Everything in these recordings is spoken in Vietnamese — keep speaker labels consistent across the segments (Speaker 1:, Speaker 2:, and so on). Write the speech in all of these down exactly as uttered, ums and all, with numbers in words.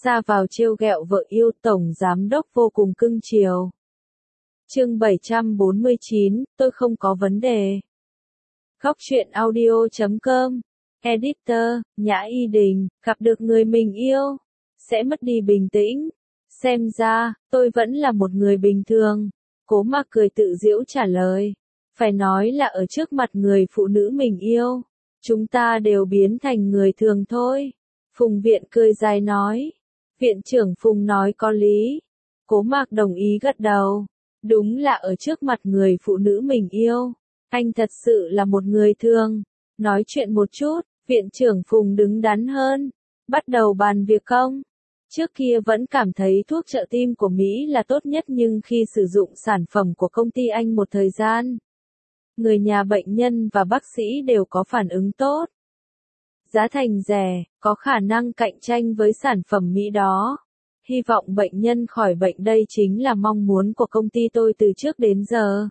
Speaker 1: ra vào trêu ghẹo vợ yêu, tổng giám đốc vô cùng cưng chiều. Chương bảy trăm bốn mươi chín, tôi không có vấn đề. Góc truyện audio chấm com. Editor, Nhã Y Đình, gặp được người mình yêu, sẽ mất đi bình tĩnh. Xem ra, tôi vẫn là một người bình thường. Cố Mạc cười tự giễu trả lời. Phải nói là ở trước mặt người phụ nữ mình yêu, chúng ta đều biến thành người thường thôi. Phùng Viện cười dài nói. Viện trưởng Phùng nói có lý. Cố Mạc đồng ý gật đầu. Đúng là ở trước mặt người phụ nữ mình yêu, anh thật sự là một người thường. Nói chuyện một chút, viện trưởng Phùng đứng đắn hơn. Bắt đầu bàn việc công. Trước kia vẫn cảm thấy thuốc trợ tim của Mỹ là tốt nhất, nhưng khi sử dụng sản phẩm của công ty anh một thời gian, người nhà bệnh nhân và bác sĩ đều có phản ứng tốt. Giá thành rẻ, có khả năng cạnh tranh với sản phẩm Mỹ đó. Hy vọng bệnh nhân khỏi bệnh, đây chính là mong muốn của công ty tôi từ trước đến giờ.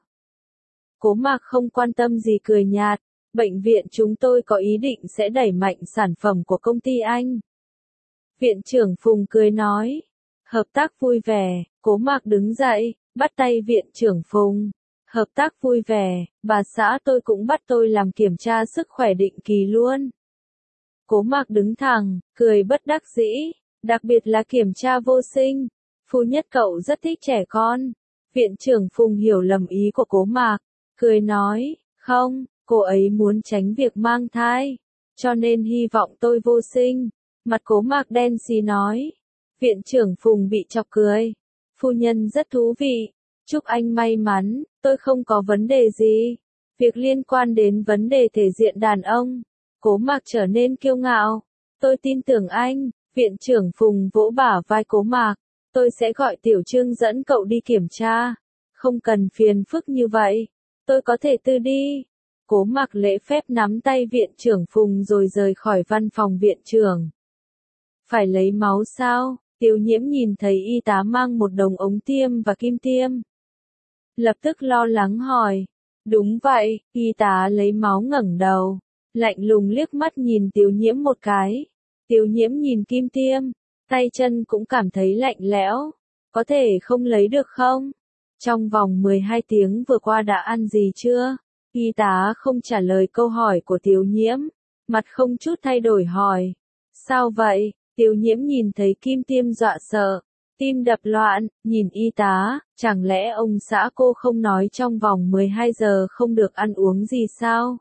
Speaker 1: Cố Mạc không quan tâm gì cười nhạt. Bệnh viện chúng tôi có ý định sẽ đẩy mạnh sản phẩm của công ty anh. Viện trưởng Phùng cười nói. Hợp tác vui vẻ. Cố Mạc đứng dậy, bắt tay viện trưởng Phùng. Hợp tác vui vẻ, bà xã tôi cũng bắt tôi làm kiểm tra sức khỏe định kỳ luôn. Cố Mạc đứng thẳng, cười bất đắc dĩ. Đặc biệt là kiểm tra vô sinh. Phu nhất cậu rất thích trẻ con. Viện trưởng Phùng hiểu lầm ý của Cố Mạc, cười nói, không, cô ấy muốn tránh việc mang thai, cho nên hy vọng tôi vô sinh. Mặt Cố Mạc đen xì nói. Viện trưởng Phùng bị chọc cười. Phu nhân rất thú vị. Chúc anh may mắn, tôi không có vấn đề gì. Việc liên quan đến vấn đề thể diện đàn ông. Cố Mạc trở nên kiêu ngạo. Tôi tin tưởng anh. Viện trưởng Phùng vỗ bả vai Cố Mạc. Tôi sẽ gọi Tiểu Trương dẫn cậu đi kiểm tra. Không cần phiền phức như vậy. Tôi có thể tự đi. Cố Mạc lễ phép nắm tay viện trưởng Phùng rồi rời khỏi văn phòng viện trưởng. Phải lấy máu sao? Tiêu Nhiễm nhìn thấy y tá mang một đống ống tiêm và kim tiêm. Lập tức lo lắng hỏi. Đúng vậy, y tá lấy máu ngẩng đầu. Lạnh lùng liếc mắt nhìn Tiêu Nhiễm một cái. Tiêu Nhiễm nhìn kim tiêm, tay chân cũng cảm thấy lạnh lẽo. Có thể không lấy được không? Trong vòng mười hai tiếng vừa qua đã ăn gì chưa? Y tá không trả lời câu hỏi của Tiêu Nhiễm, mặt không chút thay đổi hỏi. Sao vậy? Tiêu Nhiễm nhìn thấy kim tiêm dọa sợ, tim đập loạn, nhìn y tá, chẳng lẽ ông xã cô không nói trong vòng mười hai giờ không được ăn uống gì sao?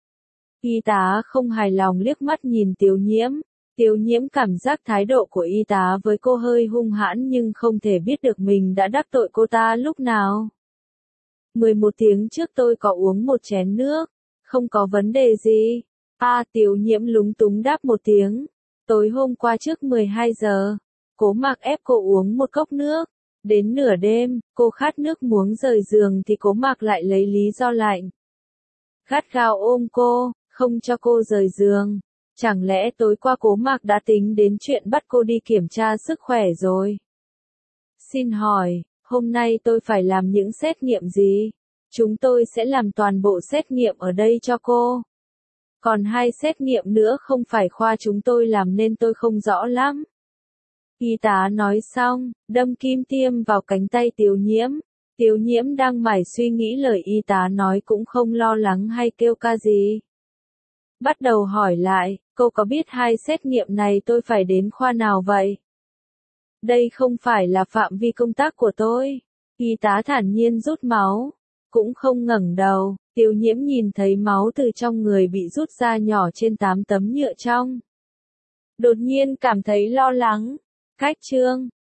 Speaker 1: Y tá không hài lòng liếc mắt nhìn Tiêu Nhiễm. Tiêu Nhiễm cảm giác thái độ của y tá với cô hơi hung hãn, nhưng không thể biết được mình đã đắc tội cô ta lúc nào. mười một tiếng trước tôi có uống một chén nước, không có vấn đề gì. À, Tiêu Nhiễm lúng túng đáp một tiếng. Tối hôm qua trước mười hai giờ, Cố Mạc ép cô uống một cốc nước. Đến nửa đêm, cô khát nước muốn rời giường thì Cố Mạc lại lấy lý do lạnh. Gắt gao ôm cô, không cho cô rời giường. Chẳng lẽ tối qua Cố Mạc đã tính đến chuyện bắt cô đi kiểm tra sức khỏe rồi? Xin hỏi, hôm nay tôi phải làm những xét nghiệm gì? Chúng tôi sẽ làm toàn bộ xét nghiệm ở đây cho cô. Còn hai xét nghiệm nữa không phải khoa chúng tôi làm nên tôi không rõ lắm. Y tá nói xong, đâm kim tiêm vào cánh tay Tiêu Nhiễm. Tiêu Nhiễm đang mải suy nghĩ lời y tá nói cũng không lo lắng hay kêu ca gì. Bắt đầu hỏi lại, cô có biết hai xét nghiệm này tôi phải đến khoa nào vậy? Đây không phải là phạm vi công tác của tôi. Y tá thản nhiên rút máu, cũng không ngẩng đầu. Tiêu Nhiễm nhìn thấy máu từ trong người bị rút ra nhỏ trên tám tấm nhựa trong. Đột nhiên cảm thấy lo lắng. Cách Trương,